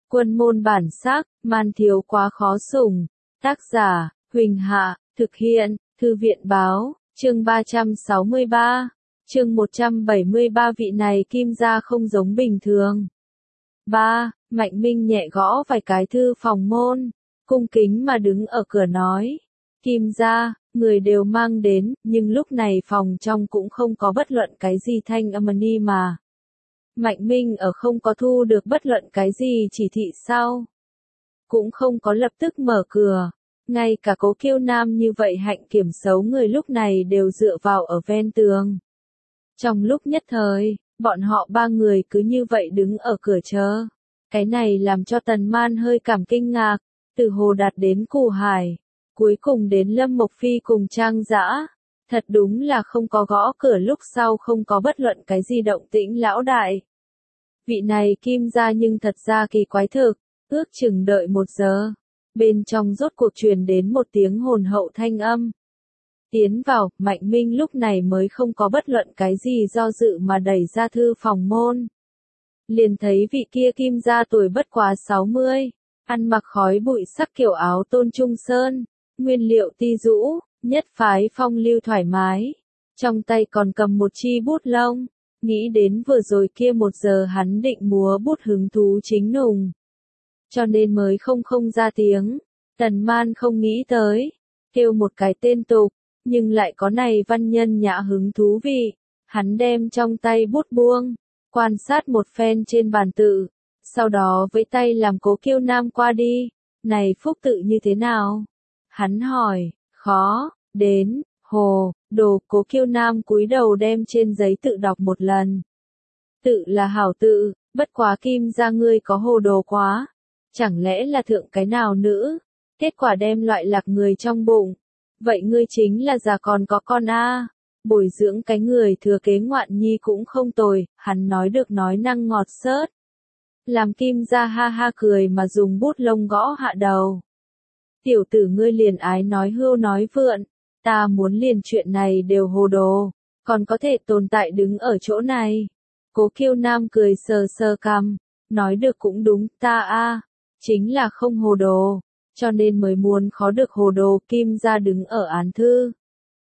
Quân môn bản sắc, man thiếu quá khó sủng. Tác giả, Huỳnh Hạ, thực hiện, Thư viện báo, chương 363, chương 173 vị này Kim gia không giống bình thường. 3. Mạnh Minh nhẹ gõ vài cái thư phòng môn, cung kính mà đứng ở cửa nói. Kim gia, người đều mang đến, nhưng lúc này phòng trong cũng không có bất luận cái gì thanh âm ni mà. Mạnh Minh ở không có thu được bất luận cái gì chỉ thị sau. Cũng không có lập tức mở cửa. Ngay cả Cố Kiêu Nam như vậy hạnh kiểm xấu người lúc này đều dựa vào ở ven tường. Trong lúc nhất thời, bọn họ ba người cứ như vậy đứng ở cửa chờ. Cái này làm cho Tần Man hơi cảm kinh ngạc, từ Hồ Đạt đến Cù Hải, cuối cùng đến Lâm Mộc Phi cùng Trang Dã. Thật đúng là không có gõ cửa lúc sau không có bất luận cái gì động tĩnh lão đại. Vị này Kim gia nhưng thật ra kỳ quái thực, ước chừng đợi 1 giờ. Bên trong rốt cuộc truyền đến một tiếng hồn hậu thanh âm. Tiến vào, Mạnh Minh lúc này mới không có bất luận cái gì do dự mà đẩy ra thư phòng môn. Liền thấy vị kia Kim gia tuổi bất quá 60, ăn mặc khói bụi sắc kiểu áo tôn trung sơn, nguyên liệu ti rũ, nhất phái phong lưu thoải mái. Trong tay còn cầm một chi bút lông, nghĩ đến vừa rồi kia 1 giờ hắn định múa bút hứng thú chính nùng. Cho nên mới không ra tiếng. Tần Man không nghĩ tới, kêu một cái tên tục, nhưng lại có này văn nhân nhã hứng thú vị. Hắn đem trong tay bút buông, quan sát một phen trên bàn tự, sau đó với tay làm Cố Kiêu Nam qua đi. Này phúc tự như thế nào? Hắn hỏi. Khó, đến, hồ, đồ. Cố Kiêu Nam cúi đầu đem trên giấy tự đọc một lần. Tự là hảo tự, bất quá Kim gia ngươi có hồ đồ quá. Chẳng lẽ là thượng cái nào nữ? Kết quả đem loại lạc người trong bụng. Vậy ngươi chính là già còn có con a. Bồi dưỡng cái người thừa kế ngoạn nhi cũng không tồi, hắn nói được nói năng ngọt xớt. Làm Kim gia ha ha cười mà dùng bút lông gõ hạ đầu. Tiểu tử ngươi liền ái nói hưu nói vượn, ta muốn liền chuyện này đều hồ đồ, còn có thể tồn tại đứng ở chỗ này. Cố Kiêu Nam cười sờ sờ cằm, nói được cũng đúng, ta chính là không hồ đồ, cho nên mới muốn khó được hồ đồ. Kim gia đứng ở án thư,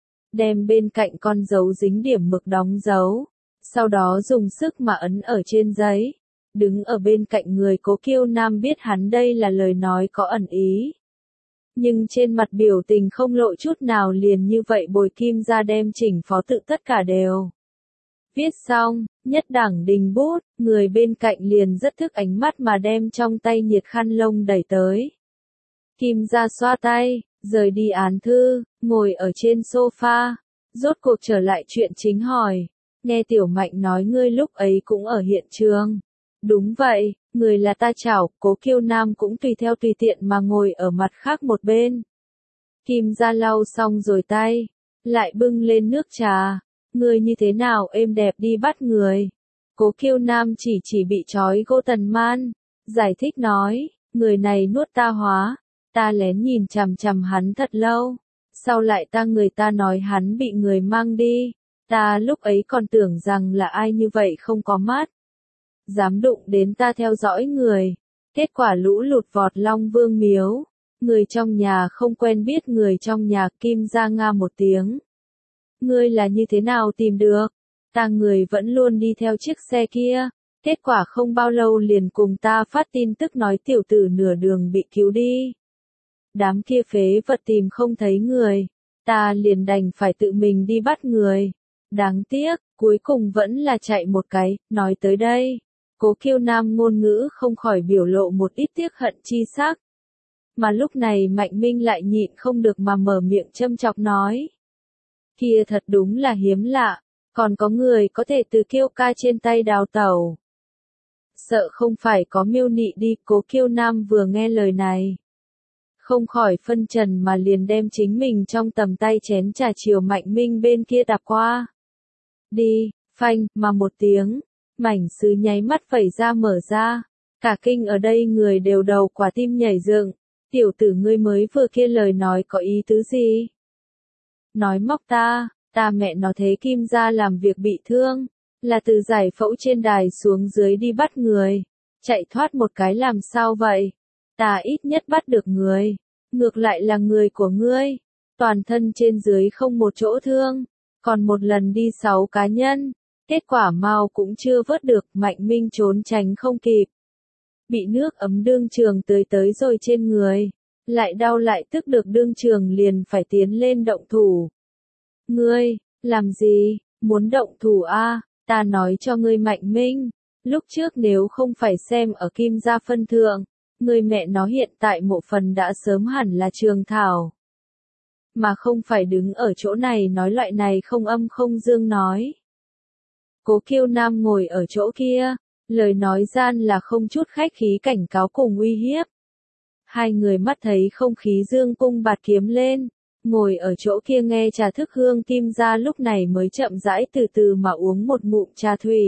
đem bên cạnh con dấu dính điểm mực đóng dấu, sau đó dùng sức mà ấn ở trên giấy. Đứng ở bên cạnh người Cố Kiêu Nam biết hắn đây là lời nói có ẩn ý. Nhưng trên mặt biểu tình không lộ chút nào, liền như vậy bồi Kim gia đem chỉnh phó tự tất cả đều viết xong, nhất đẳng đình bút, người bên cạnh liền rất thức ánh mắt mà đem trong tay nhiệt khăn lông đẩy tới. Kim gia xoa tay, rời đi án thư, ngồi ở trên sofa, rốt cuộc trở lại chuyện chính hỏi. Nghe Tiểu Mạnh nói ngươi lúc ấy cũng ở hiện trường. Đúng vậy, người là ta chảo. Cố Kiêu Nam cũng tùy theo tùy tiện mà ngồi ở mặt khác một bên. Kim gia lau xong rồi tay, lại bưng lên nước trà. Người như thế nào êm đẹp đi bắt người. Cố Kiêu Nam chỉ bị trói gô Tần Man, giải thích nói, người này nuốt ta hóa, ta lén nhìn chằm chằm hắn thật lâu, sau lại người ta nói hắn bị người mang đi, ta lúc ấy còn tưởng rằng là ai như vậy không có mắt, dám đụng đến ta theo dõi người, kết quả lũ lụt vọt Long Vương miếu, người trong nhà không quen biết người trong nhà. Kim gia nga một tiếng. Ngươi là như thế nào tìm được? Ta người vẫn luôn đi theo chiếc xe kia, kết quả không bao lâu liền cùng ta phát tin tức nói tiểu tử nửa đường bị cứu đi. Đám kia phế vật tìm không thấy người, ta liền đành phải tự mình đi bắt người. Đáng tiếc, cuối cùng vẫn là chạy một cái. Nói tới đây, Cố Kiêu Nam ngôn ngữ không khỏi biểu lộ một ít tiếc hận chi sắc. Mà lúc này Mạnh Minh lại nhịn không được mà mở miệng châm chọc nói. Kia thật đúng là hiếm lạ, còn có người có thể từ Kiêu ca trên tay đào tẩu. Sợ không phải có miêu nị đi. Cố Kiêu Nam vừa nghe lời này, không khỏi phân trần mà liền đem chính mình trong tầm tay chén trà chiều Mạnh Minh bên kia đạp qua. Đi, phanh, mà một tiếng, mảnh sứ nháy mắt vẩy ra mở ra, cả kinh ở đây người đều đầu quả tim nhảy dựng. Tiểu tử ngươi mới vừa kia lời nói có ý tứ gì? Nói móc ta mẹ nó thế. Kim gia làm việc bị thương, là từ giải phẫu trên đài xuống dưới đi bắt người. Chạy thoát một cái làm sao vậy? Ta ít nhất bắt được người. Ngược lại là người của ngươi. Toàn thân trên dưới không một chỗ thương. Còn một lần đi 6 cá nhân. Kết quả mau cũng chưa vớt được, Mạnh Minh trốn tránh không kịp. Bị nước ấm đương trường tưới tới rồi trên người. Lại đau lại tức được đương trường liền phải tiến lên động thủ. Ngươi, làm gì, muốn động thủ a? Ta nói cho ngươi Mạnh Minh. Lúc trước nếu không phải xem ở Kim gia phân thượng, người mẹ nó hiện tại mộ phần đã sớm hẳn là trường thảo. Mà không phải đứng ở chỗ này nói loại này không âm không dương nói. Cố Kiêu Nam ngồi ở chỗ kia, lời nói gian là không chút khách khí cảnh cáo cùng uy hiếp. Hai người mắt thấy không khí dương cung bạt kiếm lên, ngồi ở chỗ kia nghe trà thức hương Kim gia lúc này mới chậm rãi từ từ mà uống một ngụm trà thủy.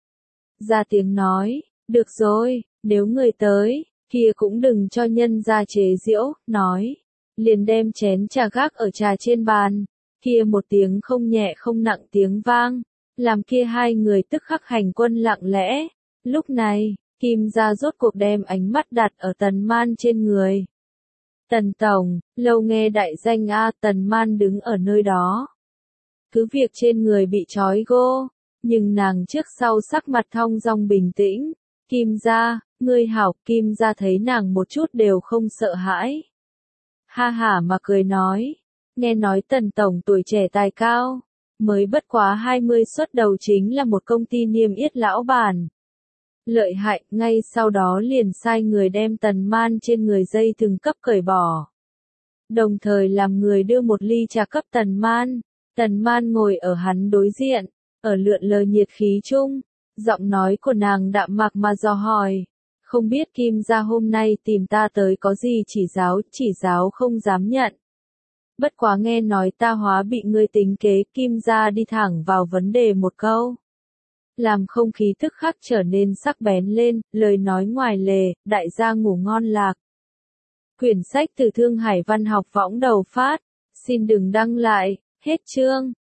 Ra tiếng nói, được rồi, nếu người tới, kia cũng đừng cho nhân ra chế giễu, nói. Liền đem chén trà gác ở trà trên bàn, kia một tiếng không nhẹ không nặng tiếng vang, làm kia hai người tức khắc hành quân lặng lẽ. Lúc này, Kim gia rốt cuộc đem ánh mắt đặt ở Tần Man trên người. Tần Tổng, lâu nghe đại danh a. Tần Man đứng ở nơi đó. Cứ việc trên người bị trói gô, nhưng nàng trước sau sắc mặt thong dong bình tĩnh. Kim gia, ngươi hảo. Kim gia thấy nàng một chút đều không sợ hãi. Ha hả mà cười nói, nghe nói Tần Tổng tuổi trẻ tài cao, mới bất quá 20 xuất đầu chính là một công ty niêm yết lão bản. Lợi hại, ngay sau đó liền sai người đem Tần Man trên người dây thừng cấp cởi bỏ. Đồng thời làm người đưa một ly trà cấp Tần Man. Tần Man ngồi ở hắn đối diện, ở lượn lờ nhiệt khí chung, giọng nói của nàng đạm mạc mà dò hỏi. Không biết Kim gia hôm nay tìm ta tới có gì chỉ giáo không dám nhận. Bất quá nghe nói ta hóa bị ngươi tính kế, Kim gia đi thẳng vào vấn đề một câu. Làm không khí tức khắc trở nên sắc bén lên, lời nói ngoài lề, đại gia ngủ ngon lạc. Quyển sách từ Thương Hải Văn học võng đầu phát, xin đừng đăng lại, hết chương.